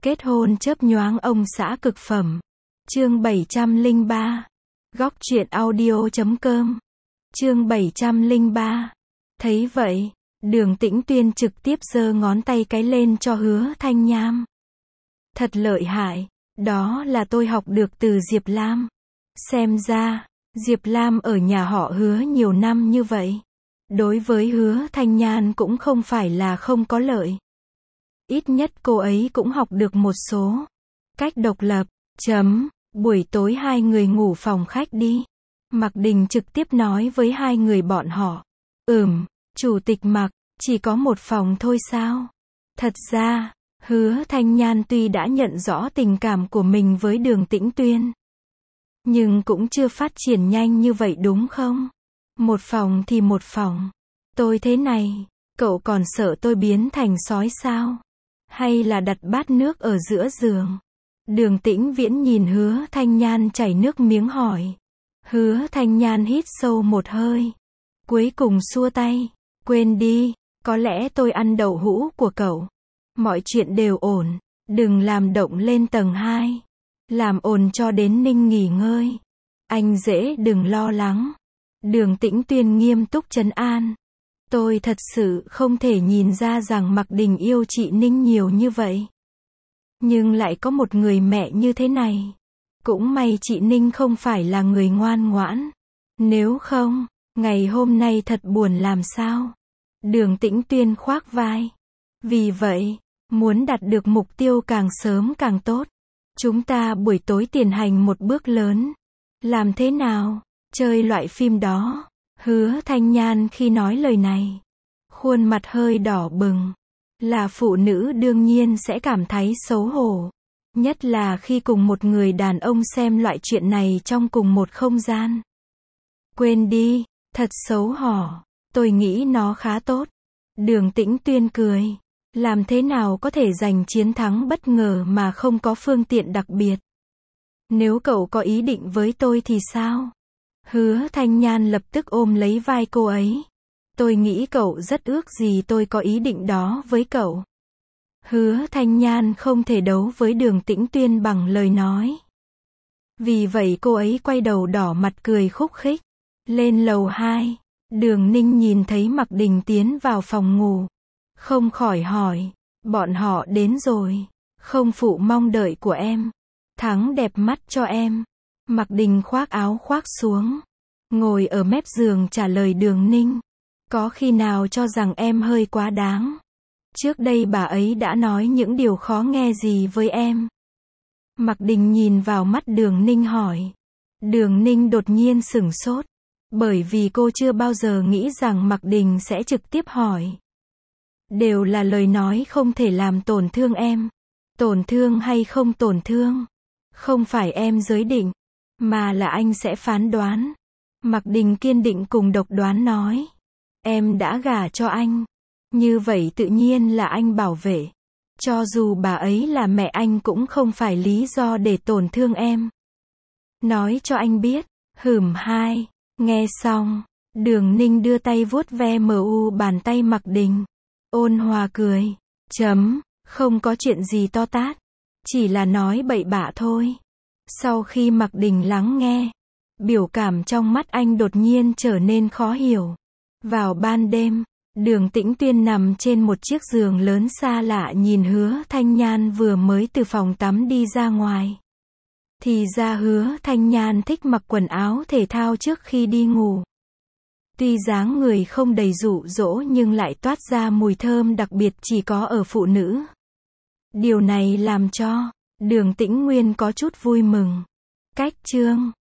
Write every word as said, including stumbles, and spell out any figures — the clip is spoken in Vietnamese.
Kết hôn chớp nhoáng ông xã cực phẩm. Chương bảy trăm lẻ ba. Góc truyện audio chấm com. Chương bảy trăm lẻ ba. Thấy vậy, Đường Tĩnh Tuyên trực tiếp giơ ngón tay cái lên cho Hứa Thanh Nham. Thật lợi hại, đó là tôi học được từ Diệp Lam. Xem ra, Diệp Lam ở nhà họ Hứa nhiều năm như vậy. Đối với Hứa Thanh Nhan cũng không phải là không có lợi. Ít nhất cô ấy cũng học được một số cách độc lập. Chấm, buổi tối hai người ngủ phòng khách đi. Mạc Đình trực tiếp nói với hai người bọn họ. Ừm, chủ tịch Mạc, chỉ có một phòng thôi sao? Thật ra, Hứa Thanh Nhan tuy đã nhận rõ tình cảm của mình với Đường Tĩnh Tuyên, nhưng cũng chưa phát triển nhanh như vậy đúng không? Một phòng thì một phòng. Tôi thế này, cậu còn sợ tôi biến thành sói sao? Hay là đặt bát nước ở giữa giường? Đường Tĩnh Viễn nhìn Hứa Thanh Nhan chảy nước miếng hỏi. Hứa Thanh Nhan hít sâu một hơi. Cuối cùng xua tay. Quên đi, có lẽ tôi ăn đậu hũ của cậu. Mọi chuyện đều ổn. Đừng làm động lên tầng hai. Làm ồn cho đến Ninh nghỉ ngơi. Anh dễ đừng lo lắng. Đường Tĩnh Tuyên nghiêm túc trấn an. Tôi thật sự không thể nhìn ra rằng Mạc Đình yêu chị Ninh nhiều như vậy. Nhưng lại có một người mẹ như thế này. Cũng may chị Ninh không phải là người ngoan ngoãn. Nếu không, ngày hôm nay thật buồn làm sao. Đường Tĩnh Tuyên khoác vai. Vì vậy, muốn đạt được mục tiêu càng sớm càng tốt. Chúng ta buổi tối tiến hành một bước lớn. Làm thế nào? Chơi loại phim đó. Hứa Thanh Nhan khi nói lời này, khuôn mặt hơi đỏ bừng. Là phụ nữ đương nhiên sẽ cảm thấy xấu hổ. Nhất là khi cùng một người đàn ông xem loại chuyện này trong cùng một không gian. Quên đi, thật xấu hổ. Tôi nghĩ nó khá tốt. Đường Tĩnh Tuyên cười. Làm thế nào có thể giành chiến thắng bất ngờ mà không có phương tiện đặc biệt? Nếu cậu có ý định với tôi thì sao? Hứa Thanh Nhan lập tức ôm lấy vai cô ấy. Tôi nghĩ cậu rất ước gì tôi có ý định đó với cậu. Hứa Thanh Nhan không thể đấu với Đường Tĩnh Tuyên bằng lời nói. Vì vậy cô ấy quay đầu đỏ mặt cười khúc khích. Lên lầu hai, Đường Ninh nhìn thấy Mạc Đình tiến vào phòng ngủ. Không khỏi hỏi, bọn họ đến rồi. Không phụ mong đợi của em. Thắng đẹp mắt cho em. Mạc Đình khoác áo khoác xuống. Ngồi ở mép giường trả lời Đường Ninh. Có khi nào cho rằng em hơi quá đáng? Trước đây bà ấy đã nói những điều khó nghe gì với em? Mạc Đình nhìn vào mắt Đường Ninh hỏi. Đường Ninh đột nhiên sửng sốt. Bởi vì cô chưa bao giờ nghĩ rằng Mạc Đình sẽ trực tiếp hỏi. Đều là lời nói không thể làm tổn thương em. Tổn thương hay không tổn thương? Không phải em giới định, mà là anh sẽ phán đoán. Mạc Đình kiên định cùng độc đoán nói. Em đã gả cho anh. Như vậy tự nhiên là anh bảo vệ. Cho dù bà ấy là mẹ anh cũng không phải lý do để tổn thương em. Nói cho anh biết. Hửm hai. Nghe xong, Đường Ninh đưa tay vuốt ve mờ u bàn tay Mạc Đình. Ôn hòa cười. Chấm, không có chuyện gì to tát. Chỉ là nói bậy bạ thôi. Sau khi Mạc Đình lắng nghe, biểu cảm trong mắt anh đột nhiên trở nên khó hiểu. Vào ban đêm, Đường Tĩnh Tuyên nằm trên một chiếc giường lớn xa lạ nhìn Hứa Thanh Nhan vừa mới từ phòng tắm đi ra ngoài. Thì ra Hứa Thanh Nhan thích mặc quần áo thể thao trước khi đi ngủ. Tuy dáng người không đầy dụ dỗ nhưng lại toát ra mùi thơm đặc biệt chỉ có ở phụ nữ. Điều này làm cho Đường Tĩnh Nguyên có chút vui mừng. Cách chương